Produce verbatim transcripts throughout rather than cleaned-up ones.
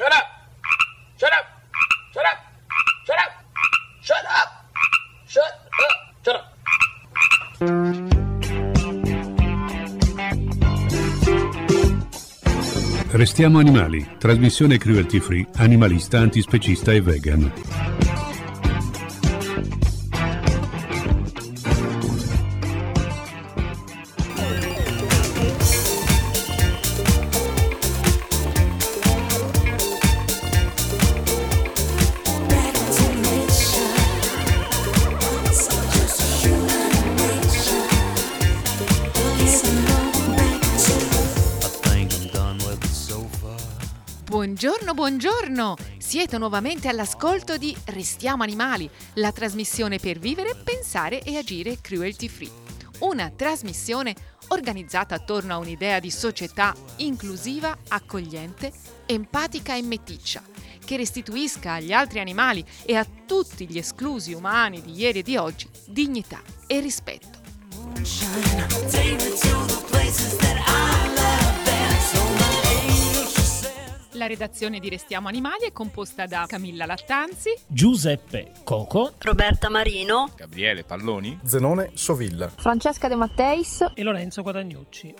Shut up! Shut up! Shut up! Shut up! Shut up! Shut up! Shut up! Restiamo animali, trasmissione cruelty free, animalista, antispecista e vegan. Buongiorno, buongiorno! Siete nuovamente all'ascolto di Restiamo Animali, la trasmissione per vivere, pensare e agire cruelty free. Una trasmissione organizzata attorno a un'idea di società inclusiva, accogliente, empatica e meticcia, che restituisca agli altri animali e a tutti gli esclusi umani di ieri e di oggi dignità e rispetto. La redazione di Restiamo Animali è composta da Camilla Lattanzi, Giuseppe Coco, Roberta Marino, Gabriele Palloni, Zenone Sovilla, Francesca De Matteis e Lorenzo Guadagnucci.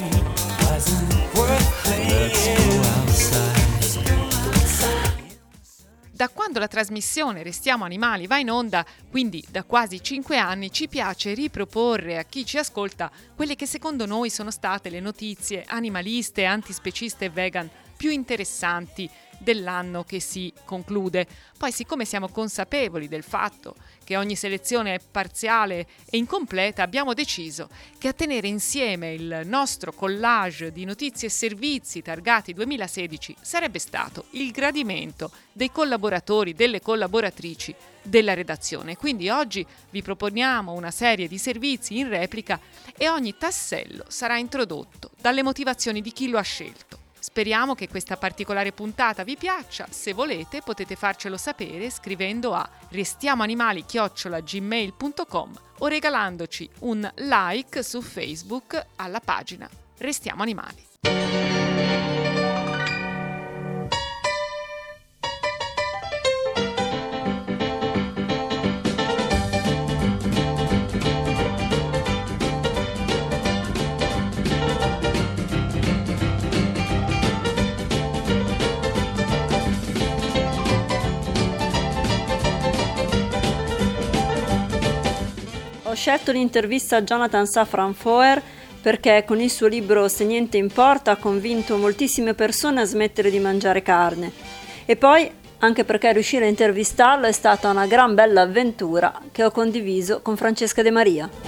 Da quando la trasmissione Restiamo Animali va in onda, quindi da quasi cinque anni, ci piace riproporre a chi ci ascolta quelle che secondo noi sono state le notizie animaliste, antispeciste e vegan più interessanti dell'anno che si conclude. Poi, siccome siamo consapevoli del fatto che ogni selezione è parziale e incompleta, abbiamo deciso che a tenere insieme il nostro collage di notizie e servizi targati duemilasedici sarebbe stato il gradimento dei collaboratori, delle collaboratrici della redazione. Quindi oggi vi proponiamo una serie di servizi in replica e ogni tassello sarà introdotto dalle motivazioni di chi lo ha scelto. Speriamo che questa particolare puntata vi piaccia. Se volete potete farcelo sapere scrivendo a restiamoanimali chiocciola gmail punto com o regalandoci un like su Facebook alla pagina Restiamo Animali. Ho scelto l'intervista a Jonathan Safran Foer perché con il suo libro Se niente importa ha convinto moltissime persone a smettere di mangiare carne. E poi anche perché riuscire a intervistarlo è stata una gran bella avventura che ho condiviso con Francesca De Maria.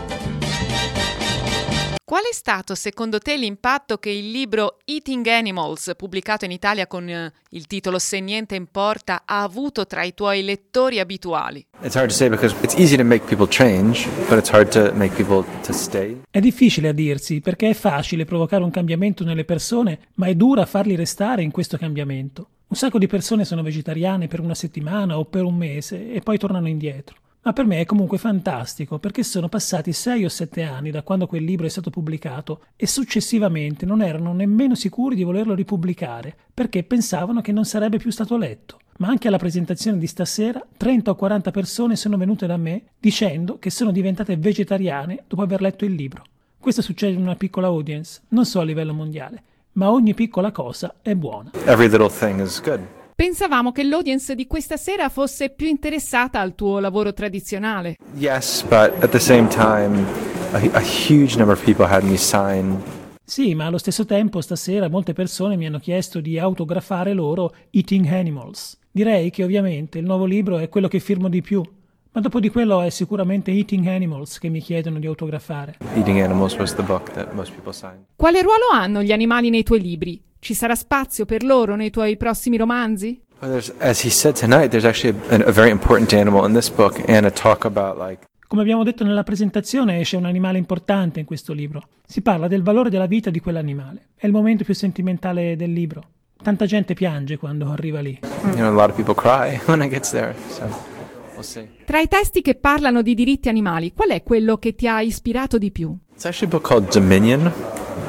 Qual è stato secondo te l'impatto che il libro Eating Animals, pubblicato in Italia con eh, il titolo Se niente importa, ha avuto tra i tuoi lettori abituali? It's hard to say because it's easy to make people change, but it's hard to make people to stay. È difficile a dirsi perché è facile provocare un cambiamento nelle persone, ma è dura farli restare in questo cambiamento. Un sacco di persone sono vegetariane per una settimana o per un mese e poi tornano indietro. Ma per me è comunque fantastico perché sono passati sei o sette anni da quando quel libro è stato pubblicato e successivamente non erano nemmeno sicuri di volerlo ripubblicare perché pensavano che non sarebbe più stato letto. Ma anche alla presentazione di stasera trenta o quaranta persone sono venute da me dicendo che sono diventate vegetariane dopo aver letto il libro. Questo succede in una piccola audience, non solo a livello mondiale, ma ogni piccola cosa è buona. Every little thing is good. Pensavamo che l'audience di questa sera fosse più interessata al tuo lavoro tradizionale. Yes, but at the same time, a, a huge number of people had me sign. Sì, ma allo stesso tempo stasera molte persone mi hanno chiesto di autografare loro Eating Animals. Direi che ovviamente il nuovo libro è quello che firmo di più, ma dopo di quello è sicuramente Eating Animals che mi chiedono di autografare. Eating Animals was the book that most people signed. Quale ruolo hanno gli animali nei tuoi libri? Ci sarà spazio per loro nei tuoi prossimi romanzi? Well, there's, as he said tonight, there's actually a, a very important animal in this book and a talk about like. Come abbiamo detto nella presentazione, esce un animale importante in questo libro. Si parla del valore della vita di quell'animale. È il momento più sentimentale del libro. Tanta gente piange quando arriva lì. You know, a lot of people cry when it gets there. So we'll see. Tra i testi che parlano di diritti animali, qual è quello che ti ha ispirato di più? It's actually a book called Dominion.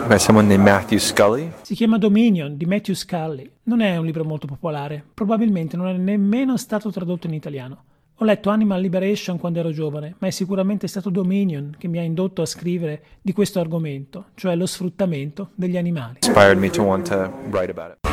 by someone named Matthew Scully. Si chiama Dominion di Matthew Scully. Non è un libro molto popolare, probabilmente non è nemmeno stato tradotto in italiano. Ho letto Animal Liberation quando ero giovane, ma è sicuramente stato Dominion che mi ha indotto a scrivere di questo argomento, cioè lo sfruttamento degli animali. Inspired me to want to write about it.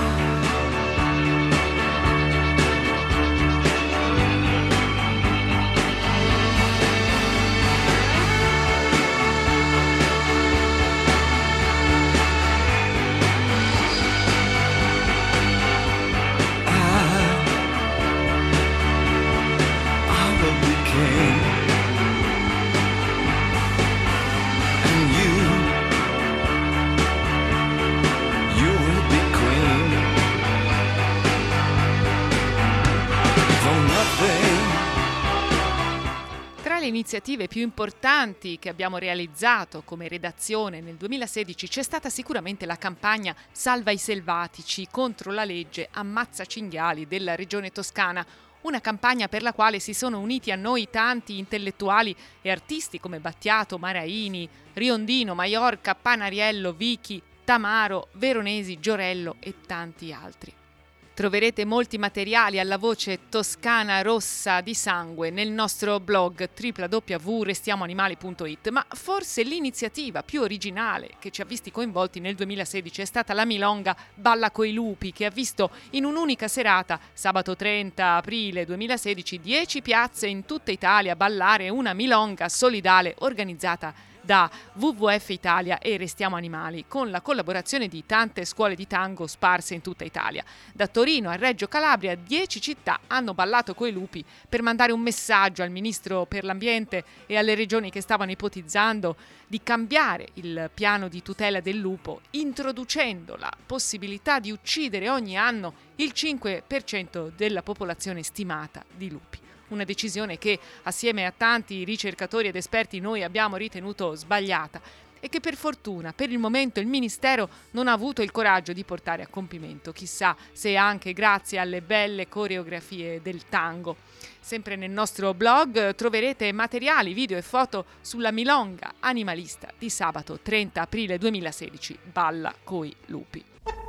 Tra le iniziative più importanti che abbiamo realizzato come redazione nel duemilasedici c'è stata sicuramente la campagna Salva i selvatici contro la legge Ammazza cinghiali della regione toscana, una campagna per la quale si sono uniti a noi tanti intellettuali e artisti come Battiato, Maraini, Riondino, Maiorca, Panariello, Vichi, Tamaro, Veronesi, Giorello e tanti altri. Troverete molti materiali alla voce toscana rossa di sangue nel nostro blog w w w punto restiamoanimali punto it, ma forse l'iniziativa più originale che ci ha visti coinvolti nel duemilasedici è stata la milonga Balla coi lupi, che ha visto in un'unica serata, sabato trenta aprile duemilasedici, dieci piazze in tutta Italia ballare una milonga solidale organizzata da W W F Italia e Restiamo Animali, con la collaborazione di tante scuole di tango sparse in tutta Italia. Da Torino a Reggio Calabria, dieci città hanno ballato coi lupi per mandare un messaggio al Ministro per l'Ambiente e alle regioni che stavano ipotizzando di cambiare il piano di tutela del lupo, introducendo la possibilità di uccidere ogni anno il cinque per cento della popolazione stimata di lupi. Una decisione che, assieme a tanti ricercatori ed esperti, noi abbiamo ritenuto sbagliata e che per fortuna, per il momento, il Ministero non ha avuto il coraggio di portare a compimento. Chissà se anche grazie alle belle coreografie del tango. Sempre nel nostro blog troverete materiali, video e foto sulla milonga animalista di sabato trenta aprile duemilasedici, Balla coi lupi.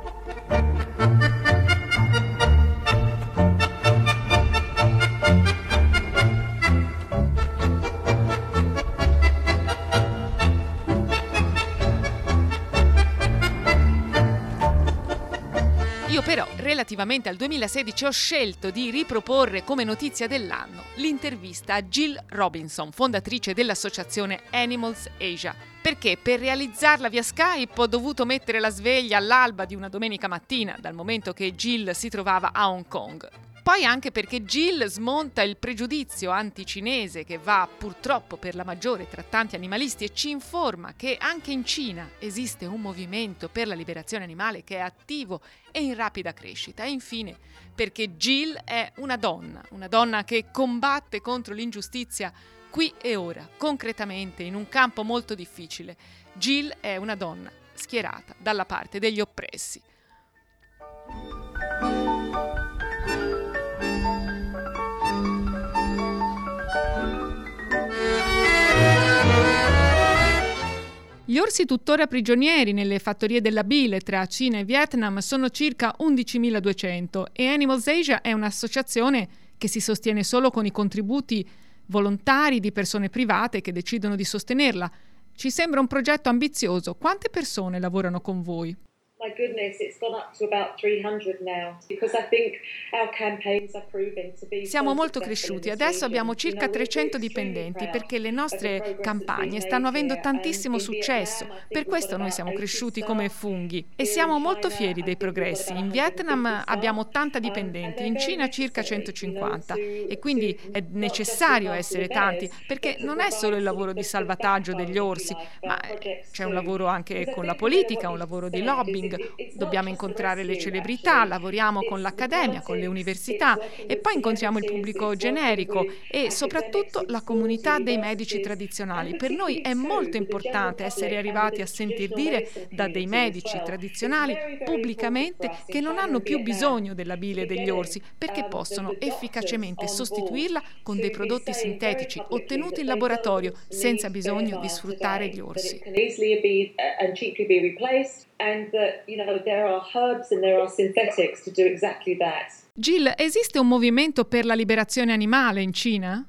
Io però, relativamente al duemilasedici, ho scelto di riproporre come notizia dell'anno l'intervista a Jill Robinson, fondatrice dell'associazione Animals Asia. Perché per realizzarla via Skype ho dovuto mettere la sveglia all'alba di una domenica mattina, dal momento che Jill si trovava a Hong Kong. Poi anche perché Jill smonta il pregiudizio anticinese che va purtroppo per la maggiore tra tanti animalisti e ci informa che anche in Cina esiste un movimento per la liberazione animale che è attivo e in rapida crescita. E infine perché Jill è una donna, una donna che combatte contro l'ingiustizia qui e ora, concretamente in un campo molto difficile. Jill è una donna schierata dalla parte degli oppressi. Gli orsi tuttora prigionieri nelle fattorie della bile tra Cina e Vietnam sono circa undicimiladuecento e Animals Asia è un'associazione che si sostiene solo con i contributi volontari di persone private che decidono di sostenerla. Ci sembra un progetto ambizioso. Quante persone lavorano con voi? My goodness, it's gone up to about three hundred now because I think our campaigns are proving to be. Siamo molto cresciuti, adesso abbiamo circa trecento dipendenti perché le nostre campagne stanno avendo tantissimo successo, per questo noi siamo cresciuti come funghi e siamo molto fieri dei progressi. In Vietnam abbiamo ottanta dipendenti, in Cina circa centocinquanta e quindi è necessario essere tanti perché non è solo il lavoro di salvataggio degli orsi, ma c'è un lavoro anche con la politica, un lavoro di lobbying marketing, dobbiamo incontrare le celebrità, lavoriamo con l'accademia, con le università e poi incontriamo il pubblico generico e soprattutto la comunità dei medici tradizionali. Per noi è molto importante essere arrivati a sentir dire da dei medici tradizionali pubblicamente che non hanno più bisogno della bile degli orsi perché possono efficacemente sostituirla con dei prodotti sintetici ottenuti in laboratorio senza bisogno di sfruttare gli orsi. Jill, esiste un movimento per la liberazione animale in Cina?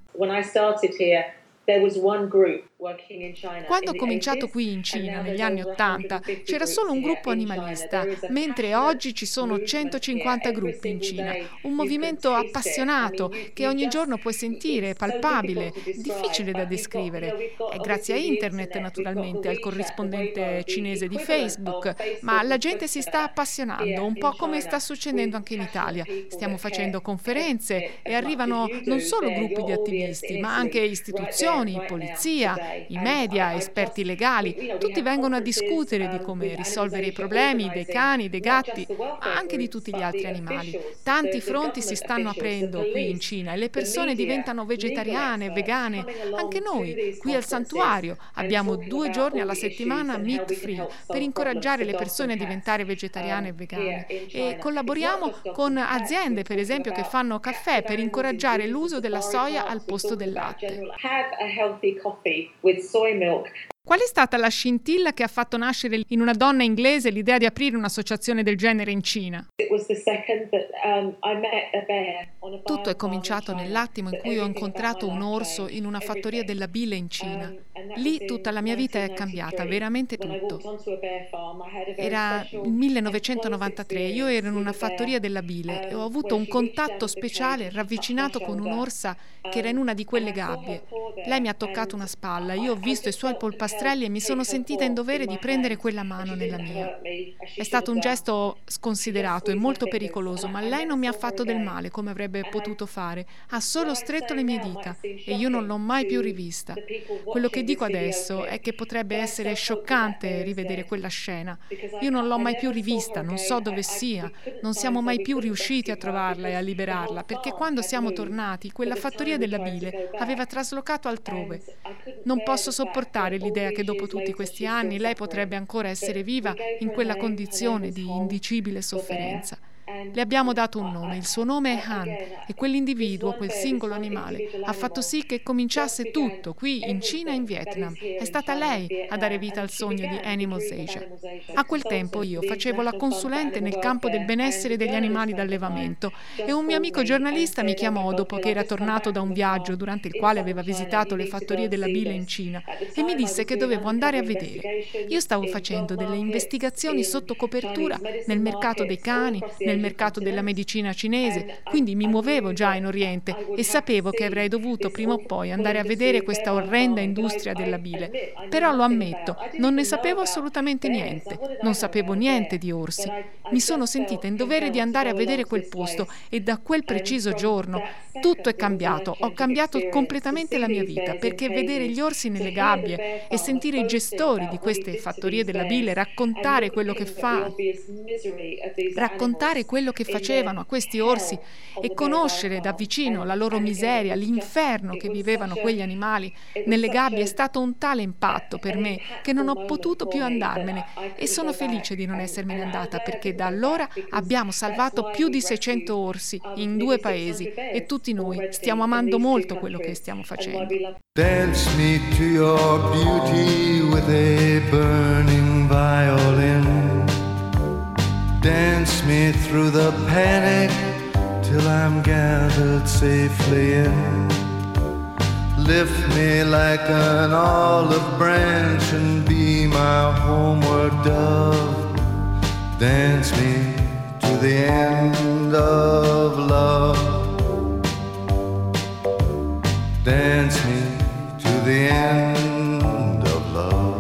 Quando ho cominciato qui in Cina negli anni Ottanta c'era solo un gruppo animalista, mentre oggi ci sono centocinquanta gruppi in Cina, un movimento appassionato che ogni giorno puoi sentire, palpabile, difficile da descrivere. È grazie a internet naturalmente, al corrispondente cinese di Facebook, ma la gente si sta appassionando, un po' come sta succedendo anche in Italia. Stiamo facendo conferenze e arrivano non solo gruppi di attivisti, ma anche istituzioni, polizia, i media, esperti legali, tutti vengono a discutere di come risolvere i problemi dei cani, dei gatti, ma anche di tutti gli altri animali. Tanti fronti si stanno aprendo qui in Cina e le persone diventano vegetariane, vegane. Anche noi, qui al santuario, abbiamo due giorni alla settimana meat free per incoraggiare le persone a diventare vegetariane e vegane. E collaboriamo con aziende, per esempio, che fanno caffè per incoraggiare l'uso della soia al posto del latte. Qual è stata la scintilla che ha fatto nascere in una donna inglese l'idea di aprire un'associazione del genere in Cina? Tutto è cominciato nell'attimo in cui ho incontrato un orso in una fattoria della bile in Cina. Lì tutta la mia vita è cambiata, veramente tutto. Era il millenovecentonovantatré, io ero in una fattoria della bile e ho avuto un contatto speciale ravvicinato con un'orsa che era in una di quelle gabbie. Lei mi ha toccato una spalla, io ho visto i suoi polpastrelli e mi sono sentita in dovere di prendere quella mano nella mia. È stato un gesto sconsiderato e molto pericoloso, ma lei non mi ha fatto del male come avrebbe potuto fare. Ha solo stretto le mie dita e io non l'ho mai più rivista. Quello che dico adesso è che potrebbe essere scioccante rivedere quella scena. Io non l'ho mai più rivista, non so dove sia, non siamo mai più riusciti a trovarla e a liberarla, perché quando siamo tornati, quella fattoria della bile aveva traslocato altrove. Non posso sopportare l'idea che dopo tutti questi anni lei potrebbe ancora essere viva in quella condizione di indicibile sofferenza. Le abbiamo dato un nome, il suo nome è Han, e quell'individuo, quel singolo animale, ha fatto sì che cominciasse tutto qui in Cina e in Vietnam. È stata lei a dare vita al sogno di Animals Asia. A quel tempo io facevo la consulente nel campo del benessere degli animali d'allevamento e un mio amico giornalista mi chiamò dopo che era tornato da un viaggio durante il quale aveva visitato le fattorie della bile in Cina e mi disse che dovevo andare a vedere. Io stavo facendo delle investigazioni sotto copertura nel mercato dei cani, nel mercato della medicina cinese, quindi mi muovevo già in Oriente e sapevo che avrei dovuto prima o poi andare a vedere questa orrenda industria della bile. Però lo ammetto, non ne sapevo assolutamente niente, non sapevo niente di orsi. Mi sono sentita in dovere di andare a vedere quel posto e da quel preciso giorno tutto è cambiato, ho cambiato completamente la mia vita, perché vedere gli orsi nelle gabbie e sentire i gestori di queste fattorie della bile raccontare quello che fa, raccontare quello che facevano a questi orsi e conoscere da vicino la loro miseria, l'inferno che vivevano quegli animali nelle gabbie è stato un tale impatto per me che non ho potuto più andarmene e sono felice di non essermene andata perché da allora abbiamo salvato più di seicento orsi in due paesi e tutti noi stiamo amando molto quello che stiamo facendo. Dance me to your beauty with a burning violin. Dance me through the panic till I'm gathered safely in. Lift me like an olive branch and be my homeward dove. Dance me to the end of love. Dance me to the end of love.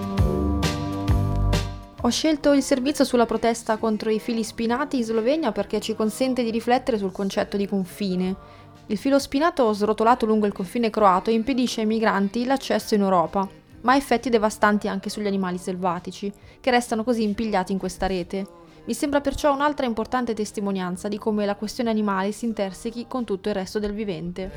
Ho scelto il servizio sulla protesta contro i fili spinati in Slovenia perché ci consente di riflettere sul concetto di confine. Il filo spinato srotolato lungo il confine croato impedisce ai migranti l'accesso in Europa. ma ha effetti devastanti anche sugli animali selvatici, che restano così impigliati in questa rete. Mi sembra perciò un'altra importante testimonianza di come la questione animale si intersechi con tutto il resto del vivente.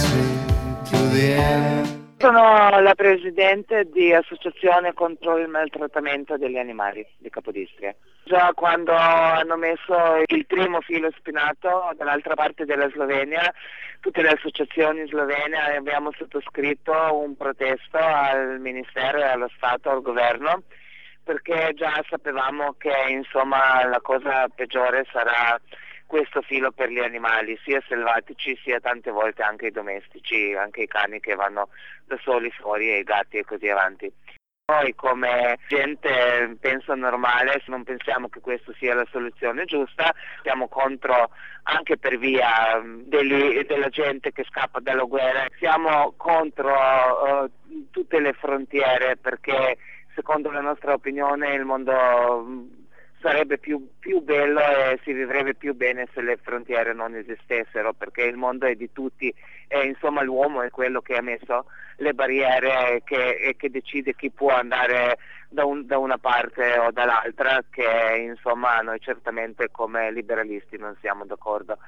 Sono la presidente di Associazione contro il maltrattamento degli animali di Capodistria. Già quando hanno messo il primo filo spinato dall'altra parte della Slovenia, tutte le associazioni slovene abbiamo sottoscritto un protesto al Ministero e allo Stato, al governo, perché già sapevamo che insomma la cosa peggiore sarà questo filo per gli animali, sia selvatici sia tante volte anche i domestici, anche i cani che vanno da soli fuori e i gatti e così avanti. Noi come gente penso normale, non pensiamo che questa sia la soluzione giusta, siamo contro anche per via degli, della gente che scappa dalla guerra, siamo contro uh, tutte le frontiere perché secondo la nostra opinione il mondo sarebbe più, più bello e si vivrebbe più bene se le frontiere non esistessero, perché il mondo è di tutti e insomma l'uomo è quello che ha messo le barriere che, e che decide chi può andare da, un, da una parte o dall'altra, che insomma noi certamente come liberalisti non siamo d'accordo.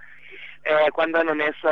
E quando hanno messo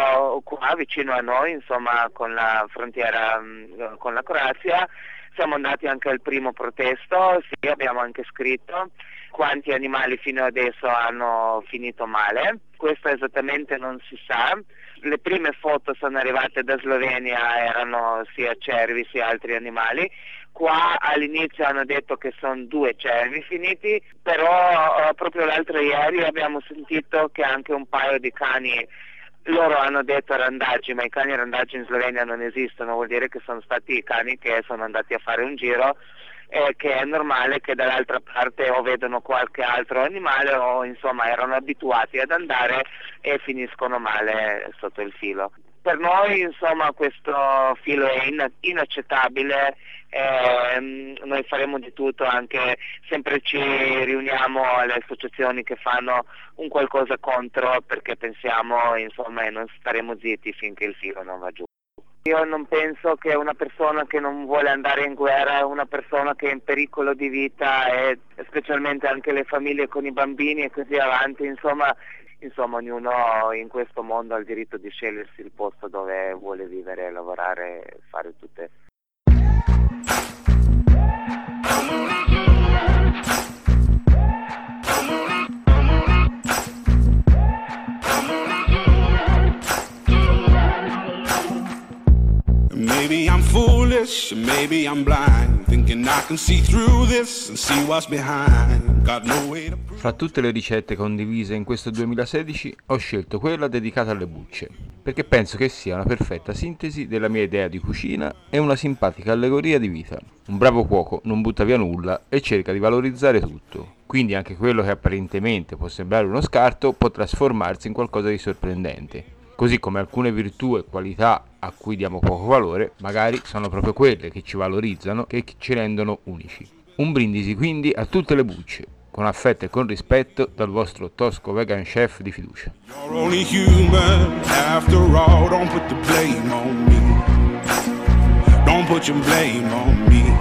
qua vicino a noi, insomma con la frontiera con la Croazia, siamo andati anche al primo protesto, sì, abbiamo anche scritto quanti animali fino adesso hanno finito male, questo esattamente non si sa. Le prime foto sono arrivate da Slovenia, erano sia cervi sia altri animali. Qua all'inizio hanno detto che sono due cervi finiti, però uh, proprio l'altro ieri abbiamo sentito che anche un paio di cani, loro hanno detto randaggi, ma i cani randaggi in Slovenia non esistono, vuol dire che sono stati i cani che sono andati a fare un giro e che è normale che dall'altra parte o vedono qualche altro animale o insomma erano abituati ad andare e finiscono male sotto il filo. Per noi insomma questo filo è in- inaccettabile, eh, noi faremo di tutto, anche sempre ci riuniamo alle associazioni che fanno un qualcosa contro, perché pensiamo insomma e non staremo zitti finché il filo non va giù. Io non penso che una persona che non vuole andare in guerra è una persona che è in pericolo di vita, e specialmente anche le famiglie con i bambini e così avanti, insomma Insomma, ognuno in questo mondo ha il diritto di scegliersi il posto dove vuole vivere, lavorare e fare tutte. Maybe I'm foolish, maybe I'm blind, thinking I can see through this and see what's behind. Got no way to prove. Fra tutte le ricette condivise in questo duemilasedici ho scelto quella dedicata alle bucce, perché penso che sia una perfetta sintesi della mia idea di cucina e una simpatica allegoria di vita. Un bravo cuoco non butta via nulla e cerca di valorizzare tutto, quindi anche quello che apparentemente può sembrare uno scarto può trasformarsi in qualcosa di sorprendente. Così come alcune virtù e qualità a cui diamo poco valore, magari sono proprio quelle che ci valorizzano, che ci rendono unici. Un brindisi quindi a tutte le bucce, con affetto e con rispetto, dal vostro tosco vegan chef di fiducia. You're only human, after all, don't put the blame on me. Don't put your blame on me.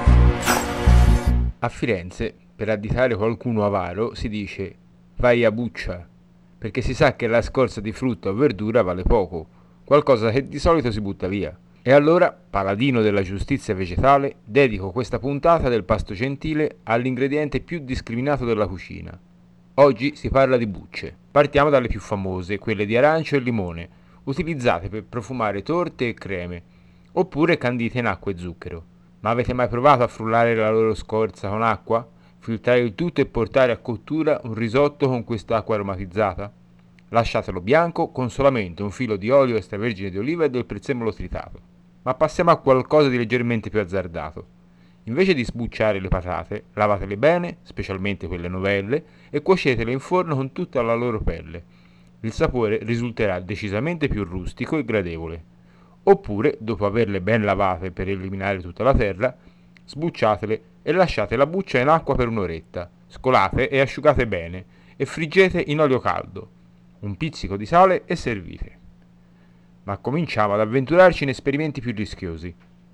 A Firenze, per additare qualcuno avaro, si dice vai a buccia, perché si sa che la scorza di frutta o verdura vale poco, qualcosa che di solito si butta via. E allora, paladino della giustizia vegetale, dedico questa puntata del pasto gentile all'ingrediente più discriminato della cucina. Oggi si parla di bucce. Partiamo dalle più famose, quelle di arancio e limone, utilizzate per profumare torte e creme, oppure candite in acqua e zucchero. Ma avete mai provato a frullare la loro scorza con acqua? Filtrare il tutto e portare a cottura un risotto con quest'acqua aromatizzata? Lasciatelo bianco con solamente un filo di olio extravergine di oliva e del prezzemolo tritato. Ma passiamo a qualcosa di leggermente più azzardato. Invece di sbucciare le patate, lavatele bene, specialmente quelle novelle, e cuocetele in forno con tutta la loro pelle. Il sapore risulterà decisamente più rustico e gradevole. Oppure, dopo averle ben lavate per eliminare tutta la terra, sbucciatele e lasciate la buccia in acqua per un'oretta, scolate e asciugate bene e friggete in olio caldo, un pizzico di sale e servite. Ma cominciamo ad avventurarci in esperimenti più rischiosi.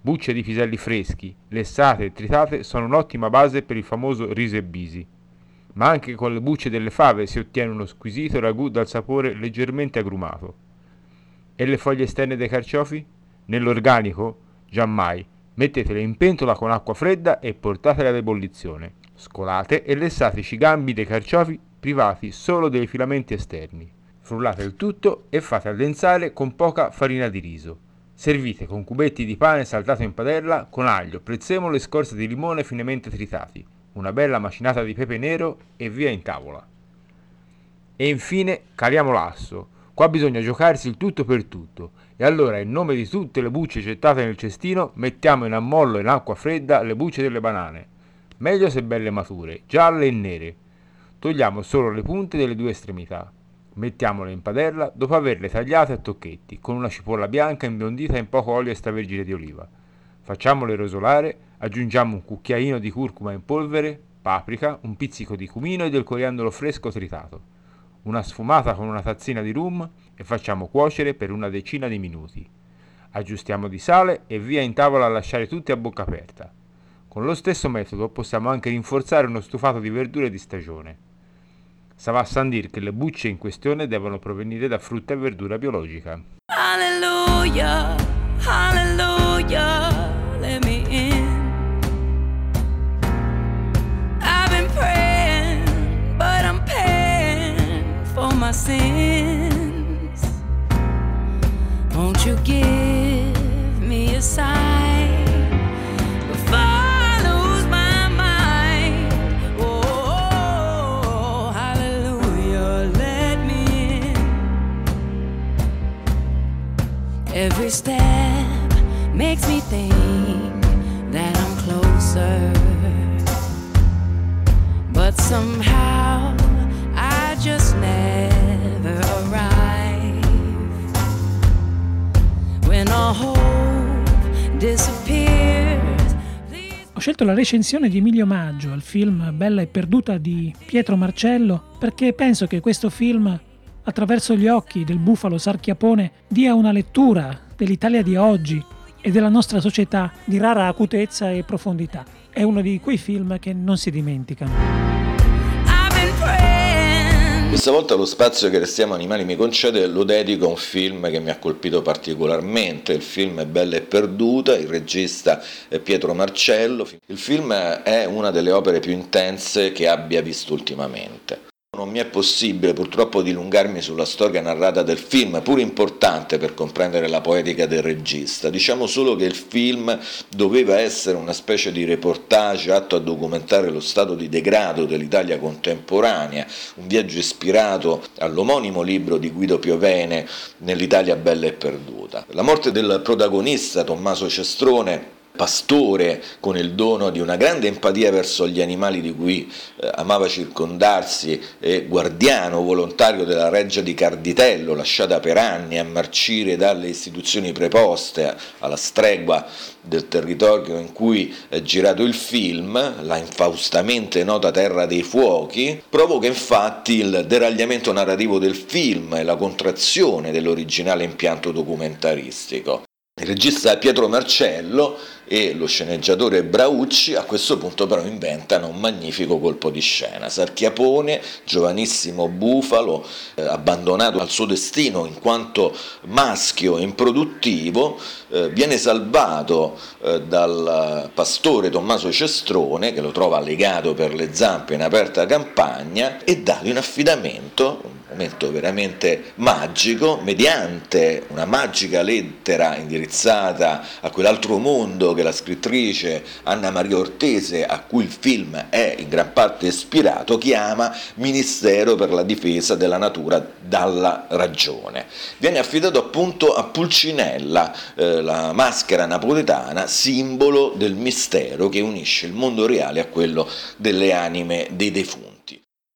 Bucce di piselli freschi, lessate e tritate sono un'ottima base per il famoso riso e bisi, ma anche con le bucce delle fave si ottiene uno squisito ragù dal sapore leggermente agrumato. E le foglie esterne dei carciofi? Nell'organico? Giammai. Mettetele in pentola con acqua fredda e portatele ad ebollizione. Scolate e lessateci i gambi dei carciofi privati solo dei filamenti esterni. Frullate il tutto e fate addensare con poca farina di riso. Servite con cubetti di pane saltato in padella con aglio, prezzemolo e scorze di limone finemente tritati, una bella macinata di pepe nero e via in tavola. E infine caliamo l'asso. Qua bisogna giocarsi il tutto per tutto, e allora in nome di tutte le bucce gettate nel cestino mettiamo in ammollo in acqua fredda le bucce delle banane, meglio se belle mature, gialle e nere. Togliamo solo le punte delle due estremità. Mettiamole in padella dopo averle tagliate a tocchetti, con una cipolla bianca imbiondita in poco olio extravergine di oliva. Facciamole rosolare, aggiungiamo un cucchiaino di curcuma in polvere, paprika, un pizzico di cumino e del coriandolo fresco tritato. Una sfumata con una tazzina di rum e facciamo cuocere per una decina di minuti. Aggiustiamo di sale e via in tavola a lasciare tutti a bocca aperta. Con lo stesso metodo possiamo anche rinforzare uno stufato di verdure di stagione. Ça va sans dire che le bucce in questione devono provenire da frutta e verdura biologica. Hallelujah, hallelujah, let me in. I've been praying, but I'm paying for my sins. Won't you give me a sign before I lose my mind? Oh, hallelujah, let me in. Every step makes me think that I'm closer, but somehow I just never arrive. When all hope disappears. Ho scelto la recensione di Emilio Maggio al film Bella e perduta di Pietro Marcello perché penso che questo film, attraverso gli occhi del bufalo Sarchiapone, dia una lettura dell'Italia di oggi e della nostra società di rara acutezza e profondità. È uno di quei film che non si dimenticano. Questa volta lo spazio che Restiamo Animali mi concede lo dedico a un film che mi ha colpito particolarmente. Il film è Bella e perduta, il regista è Pietro Marcello. Il film è una delle opere più intense che abbia visto ultimamente. Non mi è possibile purtroppo dilungarmi sulla storia narrata del film, pur importante per comprendere la poetica del regista. Diciamo solo che il film doveva essere una specie di reportage atto a documentare lo stato di degrado dell'Italia contemporanea, un viaggio ispirato all'omonimo libro di Guido Piovene, Nell'Italia bella e perduta. La morte del protagonista, Tommaso Cestrone, pastore con il dono di una grande empatia verso gli animali di cui eh, amava circondarsi e guardiano volontario della reggia di Carditello, lasciata per anni a marcire dalle istituzioni preposte alla stregua del territorio in cui è girato il film, la infaustamente nota Terra dei Fuochi, provoca infatti il deragliamento narrativo del film e la contrazione dell'originale impianto documentaristico. Il regista è Pietro Marcello e lo sceneggiatore Braucci a questo punto però inventano un magnifico colpo di scena. Sarchiapone, giovanissimo bufalo, eh, abbandonato al suo destino in quanto maschio improduttivo, eh, viene salvato eh, dal pastore Tommaso Cestrone, che lo trova legato per le zampe in aperta campagna, e dato in affidamento, un momento veramente magico, mediante una magica lettera indirizzata a quell'altro mondo che la scrittrice Anna Maria Ortese, a cui il film è in gran parte ispirato, chiama Ministero per la difesa della natura dalla ragione. Viene affidato appunto a Pulcinella, eh, la maschera napoletana, simbolo del mistero che unisce il mondo reale a quello delle anime dei defunti.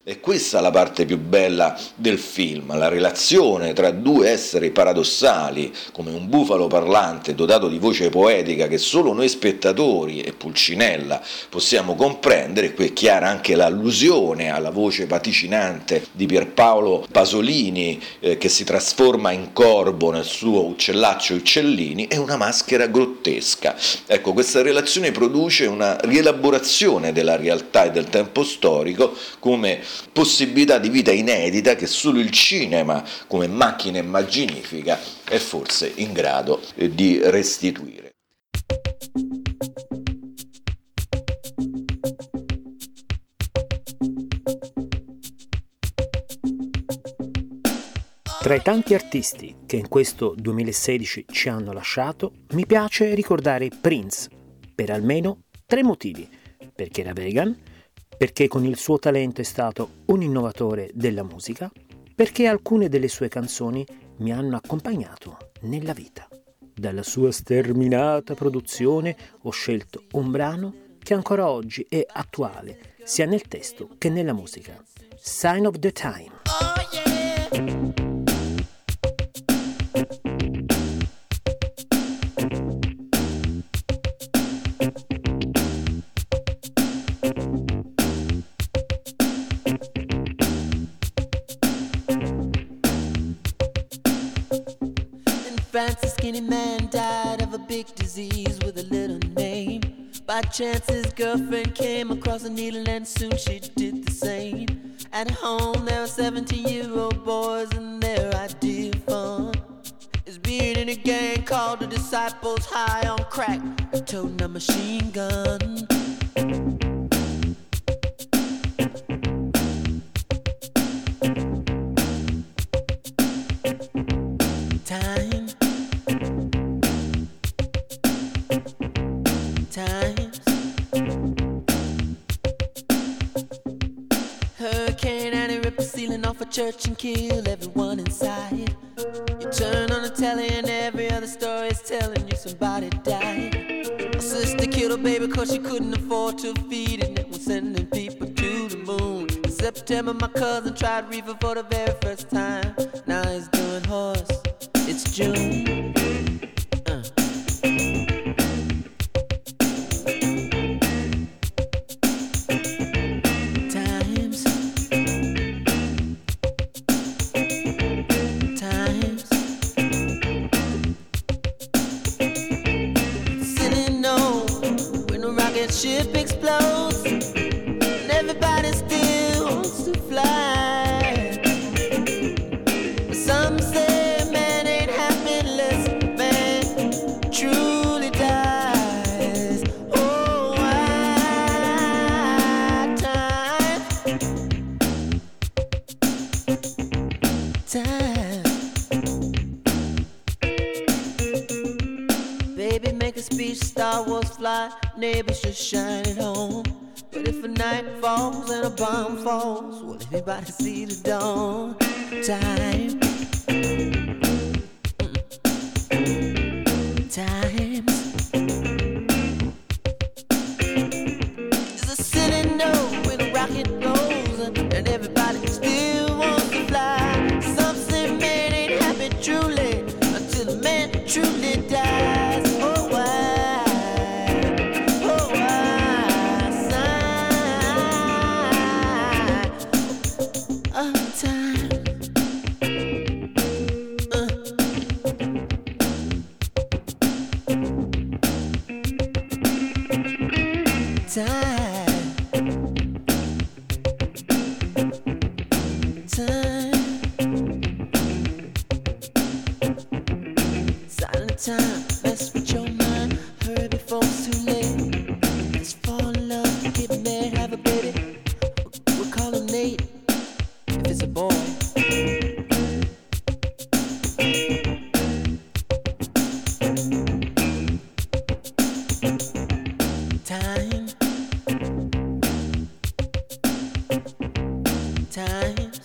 È questa la parte più bella del film, la relazione tra due esseri paradossali, come un bufalo parlante dotato di voce poetica che solo noi spettatori e Pulcinella possiamo comprendere. Qui è chiara anche l'allusione alla voce vaticinante di Pierpaolo Pasolini, eh, che si trasforma in corvo nel suo Uccellaccio Uccellini, e una maschera grottesca. Ecco, questa relazione produce una rielaborazione della realtà e del tempo storico come possibilità di vita inedita che solo il cinema, come macchina immaginifica, è forse in grado di restituire. Tra i tanti artisti che in questo duemilasedici ci hanno lasciato, mi piace ricordare Prince, per almeno tre motivi: perché era vegan, perché con il suo talento è stato un innovatore della musica, perché alcune delle sue canzoni mi hanno accompagnato nella vita. Dalla sua sterminata produzione ho scelto un brano che ancora oggi è attuale, sia nel testo che nella musica. Sign of the Time. Oh, yeah. France, a skinny man died of a big disease with a little name. By chance his girlfriend came across a needle and soon she did the same. At home there were seventeen-year-old boys and their idea of fun is being in a gang called the Disciples, high on crack, and toting a machine gun. Time Times. Hurricane Annie ripped the ceiling off a church and killed everyone inside. You turn on the telly and every other story is telling you somebody died. A sister killed her baby cause she couldn't afford to feed it, and it was sending people to the moon. In September my cousin tried reefer for the very first time. Now he's doing horse. It's June. Uh. Times. Times. Sitting on when a rocket ship explodes and everybody still wants to fly. But some say truly dies. Oh, why time? Time. Baby, make a speech, Star Wars fly, neighbors just shine at home. But if a night falls and a bomb falls, will anybody see the dawn? Time. Times. There's a city note when a rocket goes and everybody still wants to fly. Some say man ain't happy truly until the man truly dies. Oh why, oh why sign of time. Time. Time. Silent time, mess with your mind. Hurry before it's too late. Let's fall in love, get married, have a baby. We'll call him Nate if it's a boy. Time. Times.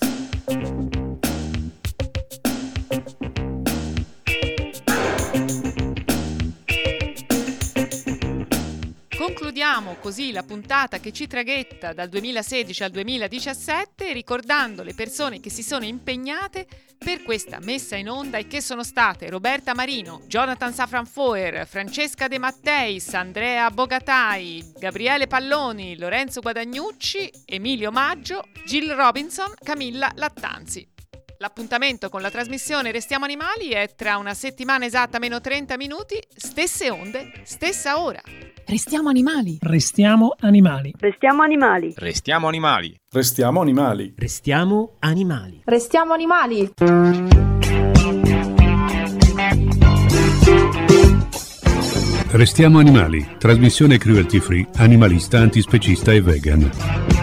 Concludiamo così la puntata che ci traghetta dal duemilasedici al duemiladiciassette, ricordando le persone che si sono impegnate per questa messa in onda e che sono state Roberta Marino, Jonathan Safran Foer, Francesca De Matteis, Andrea Bogatai, Gabriele Palloni, Lorenzo Guadagnucci, Emilio Maggio, Jill Robinson, Camilla Lattanzi. L'appuntamento con la trasmissione Restiamo Animali è tra una settimana esatta meno trenta minuti, stesse onde, stessa ora. Restiamo animali. Restiamo animali. Restiamo animali. Restiamo animali. Restiamo animali. Restiamo animali. Restiamo animali. Restiamo animali, trasmissione cruelty free, animalista, antispecista e vegan.